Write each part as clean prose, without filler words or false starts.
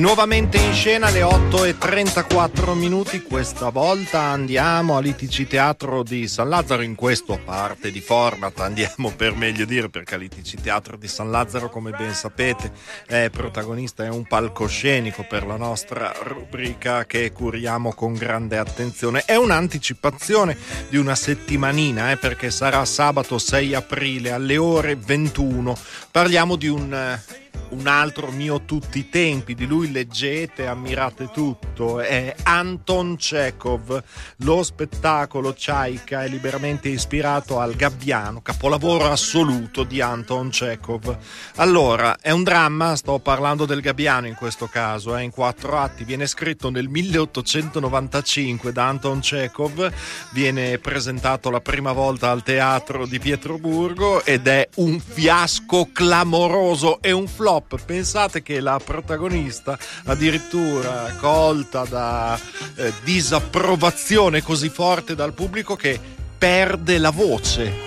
nuovamente in scena alle 8:34. Questa volta andiamo all'ITC Teatro di San Lazzaro. In questo parte di format andiamo, per meglio dire, perché l'ITC Teatro di San Lazzaro, come ben sapete, è protagonista, è un palcoscenico per la nostra rubrica che curiamo con grande attenzione. È un'anticipazione di una settimanina, perché sarà sabato 6 aprile alle ore 21. Parliamo di un altro mio tutti i tempi, di lui leggete, ammirate tutto, è Anton Chekhov. Lo spettacolo Chaika è liberamente ispirato al Gabbiano, capolavoro assoluto di Anton Chekhov. Allora, è un dramma, sto parlando del Gabbiano in questo caso, in 4 atti, viene scritto nel 1895 da Anton Chekhov, viene presentato la prima volta al teatro di Pietroburgo ed è un fiasco clamoroso, è un flop. Pensate che la protagonista, addirittura colta da disapprovazione così forte dal pubblico, che perde la voce.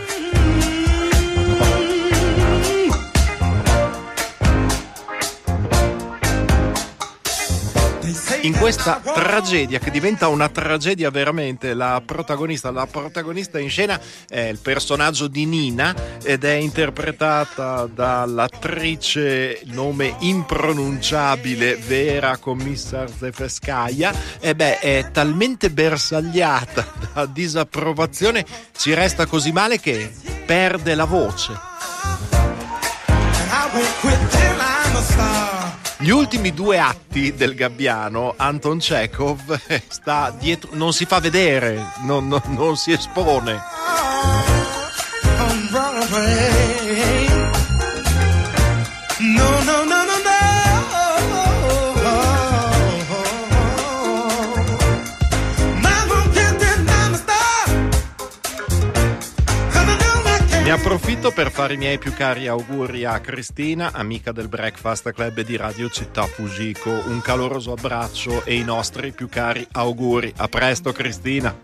In questa tragedia, che diventa una tragedia veramente, la protagonista in scena è il personaggio di Nina ed è interpretata dall'attrice, nome impronunciabile, Vera Komissar-Zefeskaya. È talmente bersagliata da disapprovazione, ci resta così male che perde la voce. Gli ultimi 2 atti del Gabbiano, Anton Chekhov sta dietro, non si fa vedere, non si espone. Ne approfitto per fare i miei più cari auguri a Cristina, amica del Breakfast Club di Radio Città Fujiko. Un caloroso abbraccio e i nostri più cari auguri. A presto, Cristina.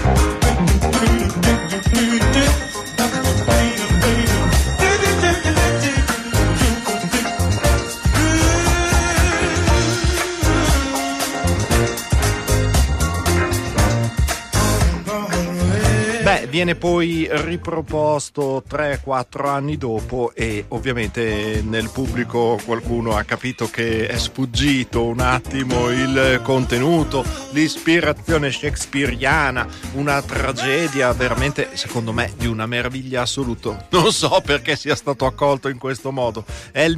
Viene poi riproposto 3-4 anni dopo e ovviamente nel pubblico qualcuno ha capito che è sfuggito un attimo il contenuto, l'ispirazione shakespeariana, una tragedia veramente, secondo me, di una meraviglia assoluta. Non so perché sia stato accolto in questo modo. È il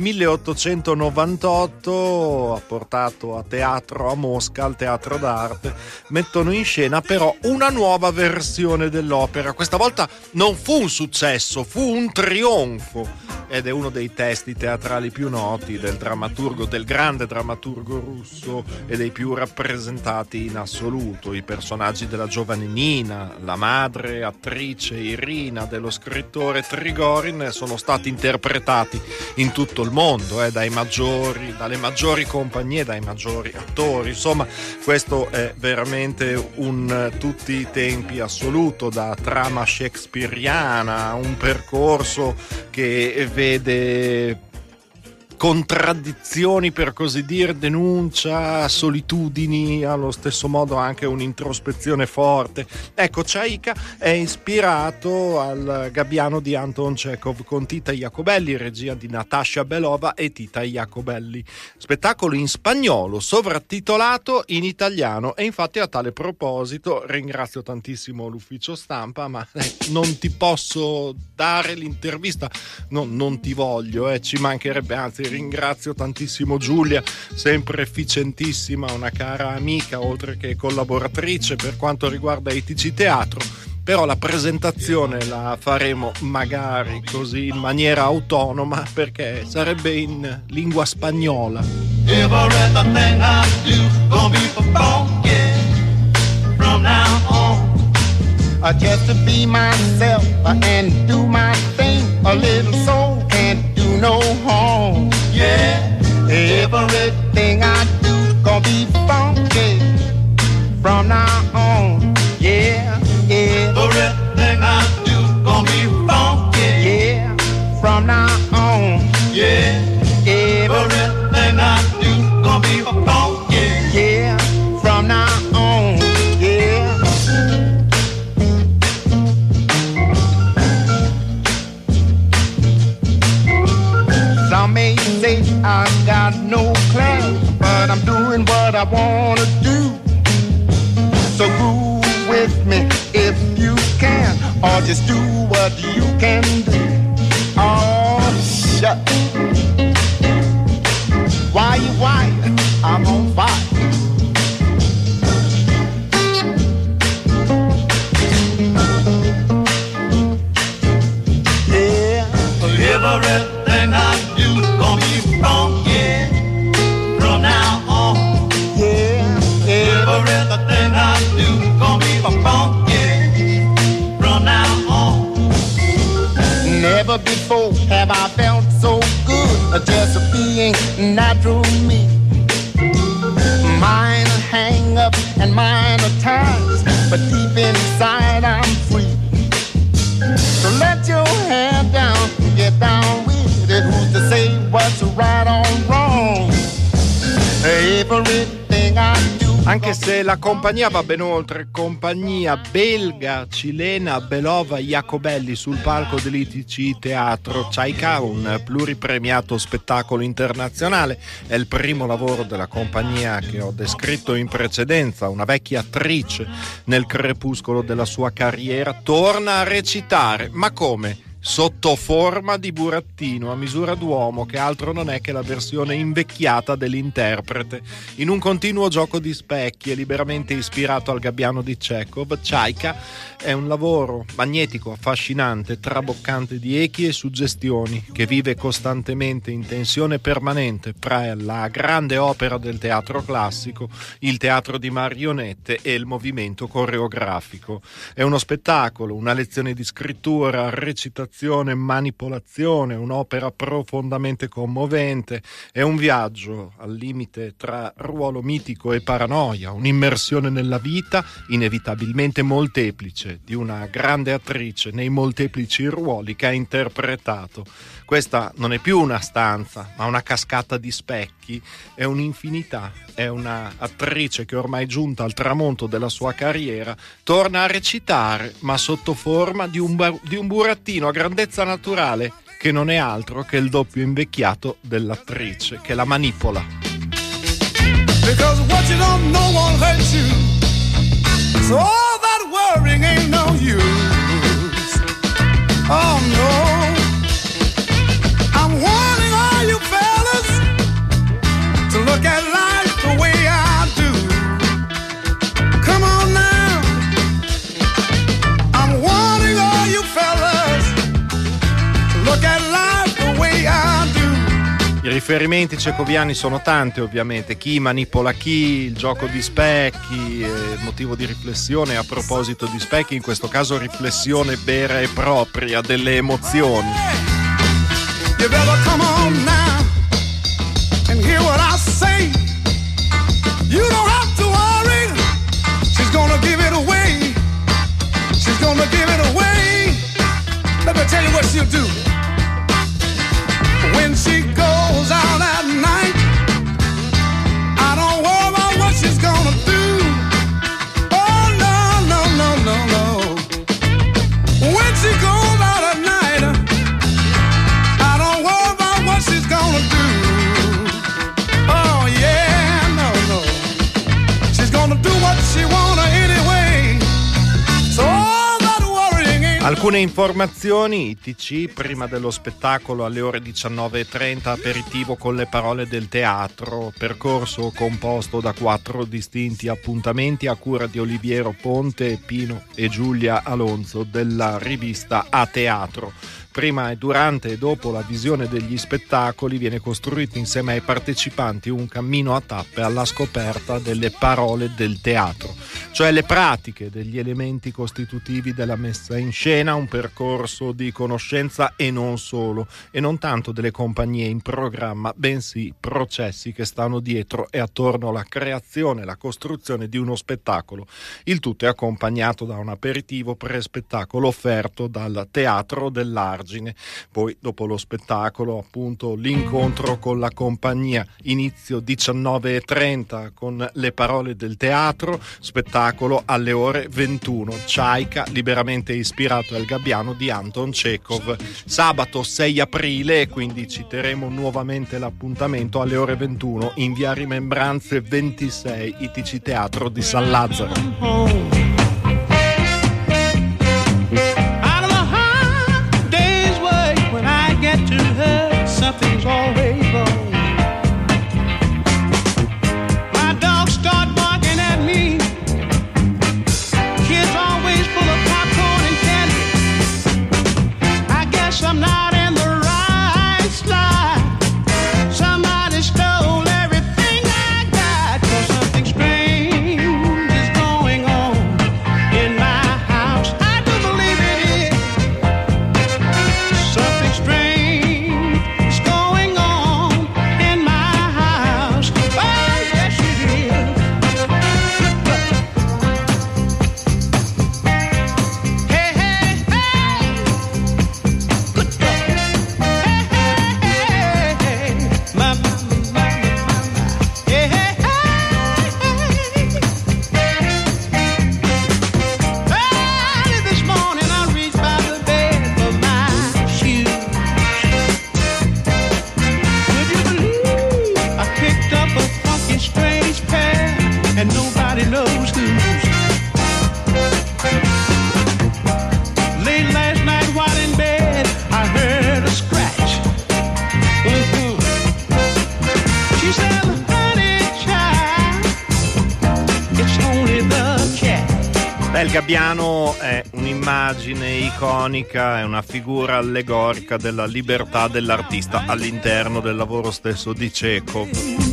1898, ha portato a teatro a Mosca, al Teatro d'Arte, mettono in scena però una nuova versione dell'opera. Questa volta non fu un successo, fu un trionfo ed è uno dei testi teatrali più noti del grande drammaturgo russo e dei più rappresentati in assoluto. I personaggi della giovane Nina, la madre attrice Irina dello scrittore Trigorin sono stati interpretati in tutto il mondo, dalle maggiori compagnie, dai maggiori attori. Insomma, questo è veramente un tutti i tempi assoluto, da trama shakespeariana, un percorso che vede contraddizioni, per così dire, denuncia, solitudini, allo stesso modo anche un'introspezione forte. Ecco, Chaika è ispirato al Gabbiano di Anton Chekhov con Tita Jacobelli, regia di Natasha Belova e Tita Jacobelli. Spettacolo in spagnolo, sovrattitolato in italiano, e infatti a tale proposito ringrazio tantissimo l'ufficio stampa, ma non ti posso dare l'intervista, non ti voglio, ci mancherebbe, anzi ringrazio tantissimo Giulia, sempre efficientissima, una cara amica oltre che collaboratrice per quanto riguarda ITC Teatro. Però la presentazione la faremo magari così in maniera autonoma, perché sarebbe in lingua spagnola. Everything I do gonna be for funky from now on. Just to be myself and do my thing. A little soul can't do no harm. Yeah, everything I do gonna be funky from now on. Yeah, everything I do gonna be funky. Yeah, from now on. Yeah, everything I do gonna be funky. what I wanna do. So groove with me if you can, or just do what you can do. Oh, shut. Why, I'm on fire. Everything I do gonna be wrong, yeah, from now on. Yeah, everything I do gonna be wrong, yeah, from now on. Never before have I felt so good, just being natural me. Mine are hang up and mine are ties, but deep inside I'm free. So let your head down, get down with it. Who's to say what's right or wrong? Everything I do. Anche se la compagnia va ben oltre, compagnia belga, cilena, Belova Jacobelli sul palco dell'ITC Teatro Ciaica, un pluripremiato spettacolo internazionale. È il primo lavoro della compagnia che ho descritto in precedenza. Una vecchia attrice nel crepuscolo della sua carriera torna a recitare, ma come? Sotto forma di burattino a misura d'uomo, che altro non è che la versione invecchiata dell'interprete. In un continuo gioco di specchi e liberamente ispirato al Gabbiano di Chekhov, Ciaica è un lavoro magnetico, affascinante, traboccante di echi e suggestioni, che vive costantemente in tensione permanente fra la grande opera del teatro classico, il teatro di marionette e il movimento coreografico. È uno spettacolo, una lezione di scrittura, recitazione, manipolazione, un'opera profondamente commovente, è un viaggio al limite tra ruolo mitico e paranoia, un'immersione nella vita inevitabilmente molteplice di una grande attrice nei molteplici ruoli che ha interpretato. Questa non è più una stanza, ma una cascata di specchi, è un'infinità, è una attrice che ormai è giunta al tramonto della sua carriera, torna a recitare, ma sotto forma di un burattino a grandezza naturale, che non è altro che il doppio invecchiato dell'attrice, che la manipola. Because what you don't know won't hurt you, so all that worrying ain't no use. Oh no, I'm warning all you fellas to look at life the way I do. Come on now, I'm warning all you fellas to look at life the way I do. I riferimenti cecoviani sono tanti, ovviamente, chi manipola chi, il gioco di specchi, motivo di riflessione. A proposito di specchi, in questo caso riflessione vera e propria delle emozioni. You better come on now and hear what I say. You don't have to worry, she's gonna give it away. She's gonna give it away. Let me tell you what she'll do. When she goes out at night, I don't worry about what she's gonna do. Oh no, no, no, no, no. When she goes out at night, I don't worry about what she's gonna do. Oh yeah, no, no. She's gonna do what she wanna anyway. So all that worrying ain't. Alcune informazioni: ITC, prima dello spettacolo alle ore 19:30, aperitivo con le parole del teatro, percorso composto da 4 distinti appuntamenti a cura di Oliviero Ponte, Pino e Giulia Alonso della rivista A Teatro. Prima e durante e dopo la visione degli spettacoli viene costruito insieme ai partecipanti un cammino a tappe alla scoperta delle parole del teatro, cioè le pratiche degli elementi costitutivi della messa in scena, un percorso di conoscenza e non solo, e non tanto delle compagnie in programma, bensì processi che stanno dietro e attorno alla creazione e la costruzione di uno spettacolo. Il tutto è accompagnato da un aperitivo pre-spettacolo offerto dal Teatro dell'Argine. Poi dopo lo spettacolo, appunto, l'incontro con la compagnia, inizio 19:30 con le parole del teatro, spettacolo spettacolo alle ore 21. Chaika, liberamente ispirato al Gabbiano di Anton Chekhov. Sabato 6 aprile, quindi citeremo nuovamente l'appuntamento alle ore 21 in via Rimembranze 26, ITC Teatro di San Lazzaro. Something's always wrong. My dogs start barking at me. Kids always full of popcorn and candy. I guess I'm not in the right slide. Somebody stole everything I got. 'Cause something strange is going on in my house. I do believe it is. Something strange. And nobody knows who's. Late last night while in bed, I heard a scratch. Mm-hmm. She said, honey child, it's only the cat. Il Gabbiano è un'immagine iconica, è una figura allegorica della libertà dell'artista all'interno del lavoro stesso di Chekhov.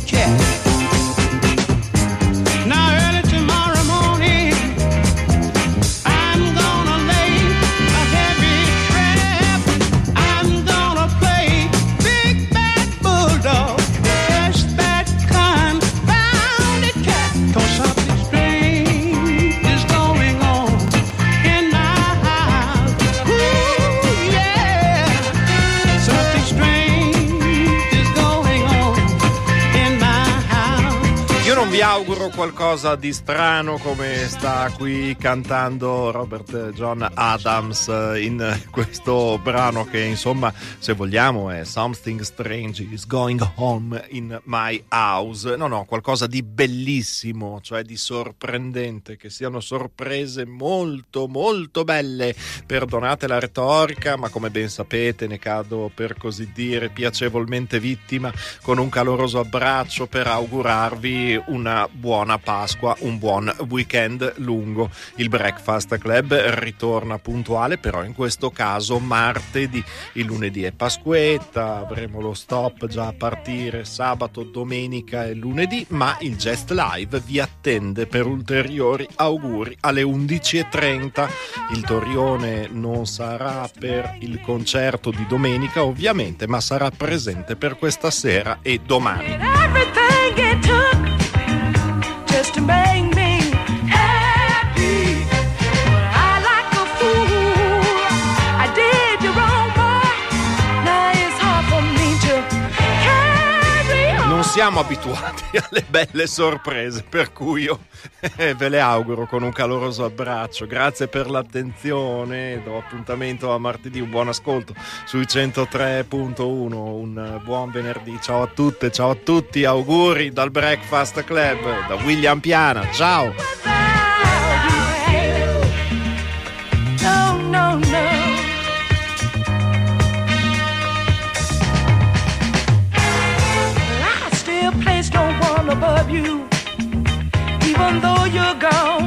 Vi auguro qualcosa di strano come sta qui cantando Robert John Adams in questo brano che insomma, se vogliamo, è Something Strange is Going Home in My House. No, qualcosa di bellissimo, cioè di sorprendente, che siano sorprese molto molto belle. Perdonate la retorica, ma come ben sapete ne cado, per così dire, piacevolmente vittima con un caloroso abbraccio per augurarvi una buona Pasqua, un buon weekend lungo. Il Breakfast Club ritorna puntuale, però in questo caso martedì. Il lunedì è Pasquetta, avremo lo stop già a partire sabato, domenica e lunedì, ma il Just Live vi attende per ulteriori auguri alle 11:30. Il Torione non sarà per il concerto di domenica ovviamente, ma sarà presente per questa sera e domani. To make me happy, I like a fool. I did you wrong, boy. Now it's hard for me to carry on. Non siamo abituati alle belle sorprese, per cui io ve le auguro con un caloroso abbraccio. Grazie per l'attenzione, do appuntamento a martedì, un buon ascolto sui 103.1, un buon venerdì, ciao a tutte, ciao a tutti, auguri dal Breakfast Club, da William Piana, ciao. No. I still place no one above you, even though you're gone.